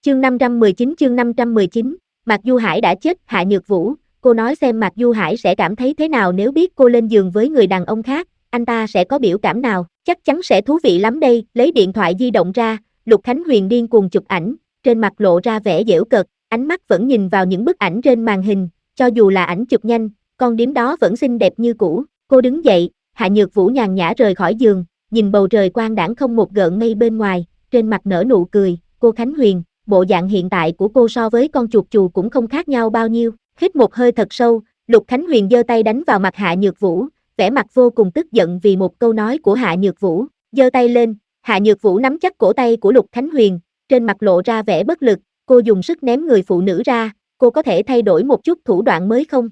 chương 519, Mạc Du Hải đã chết. Hạ Nhược Vũ, cô nói xem Mạc Du Hải sẽ cảm thấy thế nào nếu biết cô lên giường với người đàn ông khác, anh ta sẽ có biểu cảm nào? Chắc chắn sẽ thú vị lắm đây. Lấy điện thoại di động ra, Lục Khánh Huyền điên cuồng chụp ảnh, trên mặt lộ ra vẻ giễu cợt, ánh mắt vẫn nhìn vào những bức ảnh trên màn hình, cho dù là ảnh chụp nhanh, con điếm đó vẫn xinh đẹp như cũ. Cô đứng dậy, Hạ Nhược Vũ nhàn nhã rời khỏi giường, nhìn bầu trời quang đãng không một gợn mây bên ngoài, trên mặt nở nụ cười. Cô Khánh Huyền, bộ dạng hiện tại của cô so với con chuột chù cũng không khác nhau bao nhiêu. Hít một hơi thật sâu, Lục Khánh Huyền giơ tay đánh vào mặt Hạ Nhược Vũ, vẻ mặt vô cùng tức giận vì một câu nói của Hạ Nhược Vũ. Giơ tay lên, Hạ Nhược Vũ nắm chắc cổ tay của Lục Khánh Huyền, trên mặt lộ ra vẻ bất lực. Cô dùng sức ném người phụ nữ ra, cô có thể thay đổi một chút thủ đoạn mới không?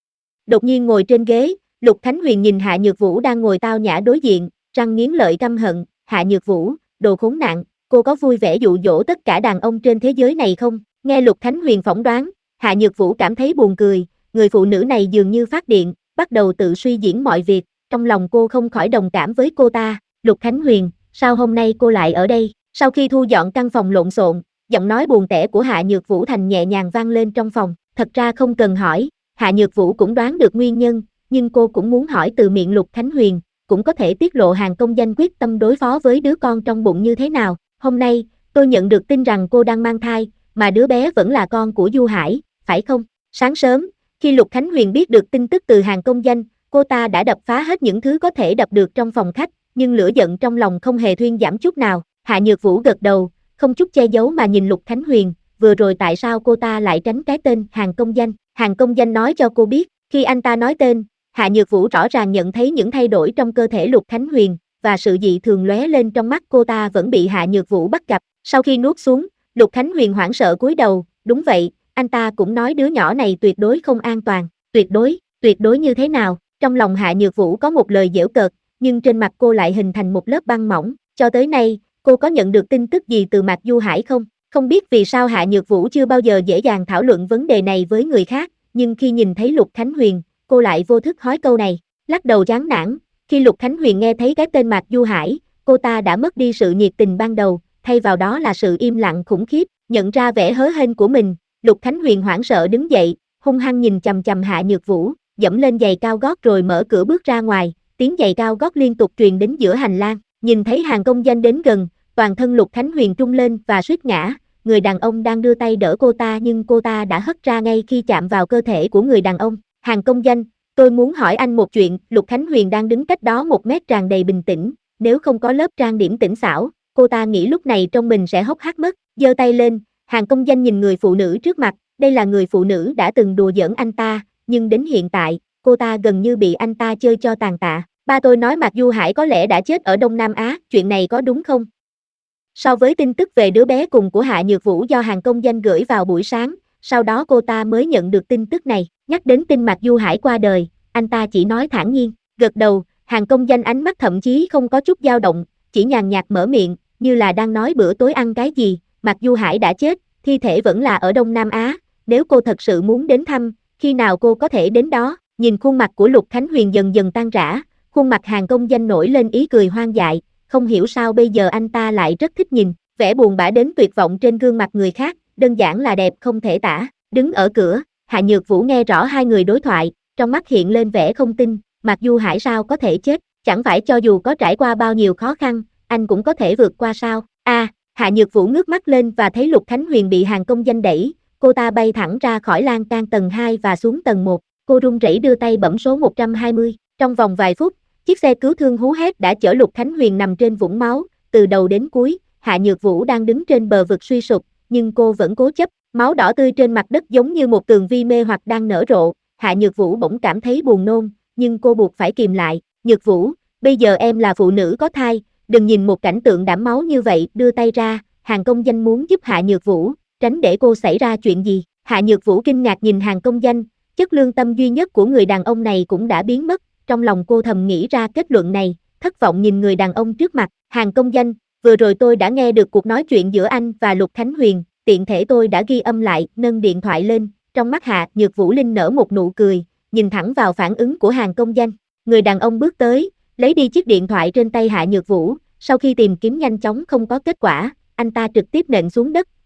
Đột nhiên ngồi trên ghế, Lục Khánh Huyền nhìn Hạ Nhược Vũ đang ngồi tao nhã đối diện, răng nghiến lợi căm hận. Hạ Nhược Vũ, đồ khốn nạn, cô có vui vẻ dụ dỗ tất cả đàn ông trên thế giới này không? Nghe Lục Khánh Huyền phỏng đoán, Hạ Nhược Vũ cảm thấy buồn cười, người phụ nữ này dường như phát điện, bắt đầu tự suy diễn mọi việc, trong lòng cô không khỏi đồng cảm với cô ta. Lục Khánh Huyền, sao hôm nay cô lại ở đây? Sau khi thu dọn căn phòng lộn xộn, giọng nói buồn tẻ của Hạ Nhược Vũ thành nhẹ nhàng vang lên trong phòng. Thật ra không cần hỏi, Hạ Nhược Vũ cũng đoán được nguyên nhân, nhưng cô cũng muốn hỏi từ miệng Lục Khánh Huyền, cũng có thể tiết lộ Hàn Công Danh quyết tâm đối phó với đứa con trong bụng như thế nào. Hôm nay, tôi nhận được tin rằng cô đang mang thai, mà đứa bé vẫn là con của Du Hải, phải không? Sáng sớm, khi Lục Khánh Huyền biết được tin tức từ Hàn Công Danh, cô ta đã đập phá hết những thứ có thể đập được trong phòng khách, nhưng lửa giận trong lòng không hề thuyên giảm chút nào. Hạ Nhược Vũ gật đầu, không chút che giấu mà nhìn Lục Khánh Huyền, vừa rồi tại sao cô ta lại tránh cái tên Hàn Công Danh? Hàn Công Danh nói cho cô biết, khi anh ta nói tên, Hạ Nhược Vũ rõ ràng nhận thấy những thay đổi trong cơ thể Lục Khánh Huyền, và sự dị thường lóe lên trong mắt cô ta vẫn bị Hạ Nhược Vũ bắt gặp. Sau khi nuốt xuống, Lục Khánh Huyền hoảng sợ cúi đầu, đúng vậy, anh ta cũng nói đứa nhỏ này tuyệt đối không an toàn. Tuyệt đối như thế nào? Trong lòng Hạ Nhược Vũ có một lời giễu cợt, nhưng trên mặt cô lại hình thành một lớp băng mỏng. Cho tới nay, cô có nhận được tin tức gì từ Mạc Du Hải không? Không biết vì sao Hạ Nhược Vũ chưa bao giờ dễ dàng thảo luận vấn đề này với người khác, nhưng khi nhìn thấy Lục Khánh Huyền, cô lại vô thức hỏi câu này, lắc đầu chán nản. Khi Lục Khánh Huyền nghe thấy cái tên Mạc Du Hải, cô ta đã mất đi sự nhiệt tình ban đầu, thay vào đó là sự im lặng khủng khiếp. Nhận ra vẻ hớ hênh của mình, Lục Khánh Huyền hoảng sợ đứng dậy, hung hăng nhìn chằm chằm Hạ Nhược Vũ, dẫm lên giày cao gót rồi mở cửa bước ra ngoài. Tiếng giày cao gót liên tục truyền đến giữa hành lang. Nhìn thấy Hàn Công Danh đến gần, toàn thân Lục Khánh Huyền trung lên và suýt ngã. Người đàn ông đang đưa tay đỡ cô ta nhưng cô ta đã hất ra ngay khi chạm vào cơ thể của người đàn ông. Hàn Công Danh, tôi muốn hỏi anh một chuyện. Lục Khánh Huyền đang đứng cách đó 1 mét tràn đầy bình tĩnh, nếu không có lớp trang điểm tinh xảo, cô ta nghĩ lúc này trong mình sẽ hốc hác mất. Giơ tay lên, Hàn Công Danh nhìn người phụ nữ trước mặt, đây là người phụ nữ đã từng đùa giỡn anh ta, nhưng đến hiện tại, cô ta gần như bị anh ta chơi cho tàn tạ. Ba tôi nói Mạc Du Hải có lẽ đã chết ở Đông Nam Á, chuyện này có đúng không? So với tin tức về đứa bé cùng của Hạ Nhược Vũ do Hàn Công Danh gửi vào buổi sáng, sau đó cô ta mới nhận được tin tức này. Nhắc đến tin Mạc Du Hải qua đời, anh ta chỉ nói thản nhiên, gật đầu. Hàn Công Danh ánh mắt thậm chí không có chút dao động, chỉ nhàn nhạt mở miệng, như là đang nói bữa tối ăn cái gì. Mạc Du Hải đã chết, thi thể vẫn là ở Đông Nam Á, nếu cô thật sự muốn đến thăm, khi nào cô có thể đến đó? Nhìn khuôn mặt của Lục Khánh Huyền dần dần tan rã, khuôn mặt Hàn Công Danh nổi lên ý cười hoang dại, không hiểu sao bây giờ anh ta lại rất thích nhìn, vẻ buồn bã đến tuyệt vọng trên gương mặt người khác, đơn giản là đẹp không thể tả. Đứng ở cửa, Hạ Nhược Vũ nghe rõ hai người đối thoại, trong mắt hiện lên vẻ không tin, Mạc Du Hải sao có thể chết, chẳng phải cho dù có trải qua bao nhiêu khó khăn, anh cũng có thể vượt qua sao? Hạ Nhược Vũ ngước mắt lên và thấy Lục Khánh Huyền bị Hàn Công Danh đẩy, cô ta bay thẳng ra khỏi lan can tầng 2 và xuống tầng 1, cô run rẩy đưa tay bấm số 120, trong vòng vài phút, chiếc xe cứu thương hú hét đã chở Lục Khánh Huyền nằm trên vũng máu, từ đầu đến cuối. Hạ Nhược Vũ đang đứng trên bờ vực suy sụp, nhưng cô vẫn cố chấp, máu đỏ tươi trên mặt đất giống như một tường vi mê hoặc đang nở rộ. Hạ Nhược Vũ bỗng cảm thấy buồn nôn, nhưng cô buộc phải kìm lại. Nhược Vũ, bây giờ em là phụ nữ có thai, đừng nhìn một cảnh tượng đẫm máu như vậy. Đưa tay ra, Hàn Công Danh muốn giúp Hạ Nhược Vũ, tránh để cô xảy ra chuyện gì. Hạ Nhược Vũ kinh ngạc nhìn Hàn Công Danh, chất lương tâm duy nhất của người đàn ông này cũng đã biến mất. Trong lòng cô thầm nghĩ ra kết luận này, thất vọng nhìn người đàn ông trước mặt. Hàn Công Danh, vừa rồi tôi đã nghe được cuộc nói chuyện giữa anh và Lục Khánh Huyền, tiện thể tôi đã ghi âm lại. Nâng điện thoại lên, trong mắt Hạ Nhược Vũ linh nở một nụ cười, nhìn thẳng vào phản ứng của Hàn Công Danh. Người đàn ông bước tới, lấy đi chiếc điện thoại trên tay Hạ Nhược Vũ, sau khi tìm kiếm nhanh chóng không có kết quả, anh ta trực tiếp nện xuống đất,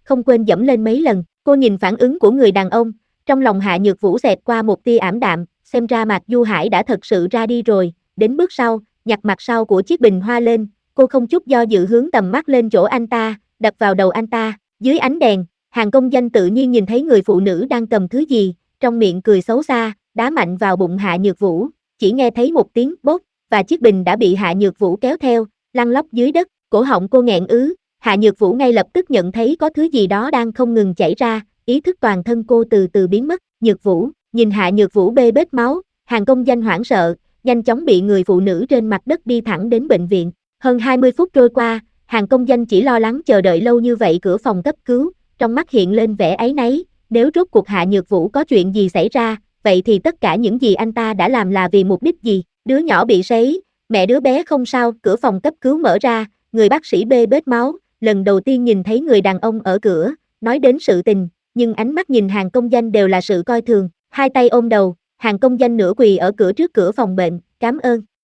không quên dẫm lên mấy lần. Cô nhìn phản ứng của người đàn ông, trong lòng Hạ Nhược Vũ xẹt qua một tia ảm đạm, xem ra Mạc Du Hải đã thật sự ra đi rồi. Đến bước sau, nhặt mặt sau của chiếc bình hoa lên, cô không chút do dự hướng tầm mắt lên chỗ anh ta, đập vào đầu anh ta. Dưới ánh đèn, Hàng Công Danh tự nhiên nhìn thấy người phụ nữ đang cầm thứ gì, trong miệng cười xấu xa, đá mạnh vào bụng Hạ Nhược Vũ. Chỉ nghe thấy một tiếng bốp, và chiếc bình đã bị Hạ Nhược Vũ kéo theo, lăn lóc dưới đất. Cổ họng cô nghẹn ứ, Hạ Nhược Vũ ngay lập tức nhận thấy có thứ gì đó đang không ngừng chảy ra, ý thức toàn thân cô từ từ biến mất. Nhược Vũ, nhìn Hạ Nhược Vũ bê bết máu, Hàng Công Danh hoảng sợ, nhanh chóng bị người phụ nữ trên mặt đất đi thẳng đến bệnh viện. Hơn 20 phút trôi qua, Hàng Công Danh chỉ lo lắng chờ đợi lâu như vậy cửa phòng cấp cứu, trong mắt hiện lên vẻ áy náy, nếu rốt cuộc Hạ Nhược Vũ có chuyện gì xảy ra, vậy thì tất cả những gì anh ta đã làm là vì mục đích gì? Đứa nhỏ bị sấy, mẹ đứa bé không sao, cửa phòng cấp cứu mở ra, người bác sĩ bê bết máu, lần đầu tiên nhìn thấy người đàn ông ở cửa, nói đến sự tình, nhưng ánh mắt nhìn Hàng Công Danh đều là sự coi thường, hai tay ôm đầu, Hàng Công Danh nửa quỳ ở cửa trước cửa phòng bệnh, cảm ơn.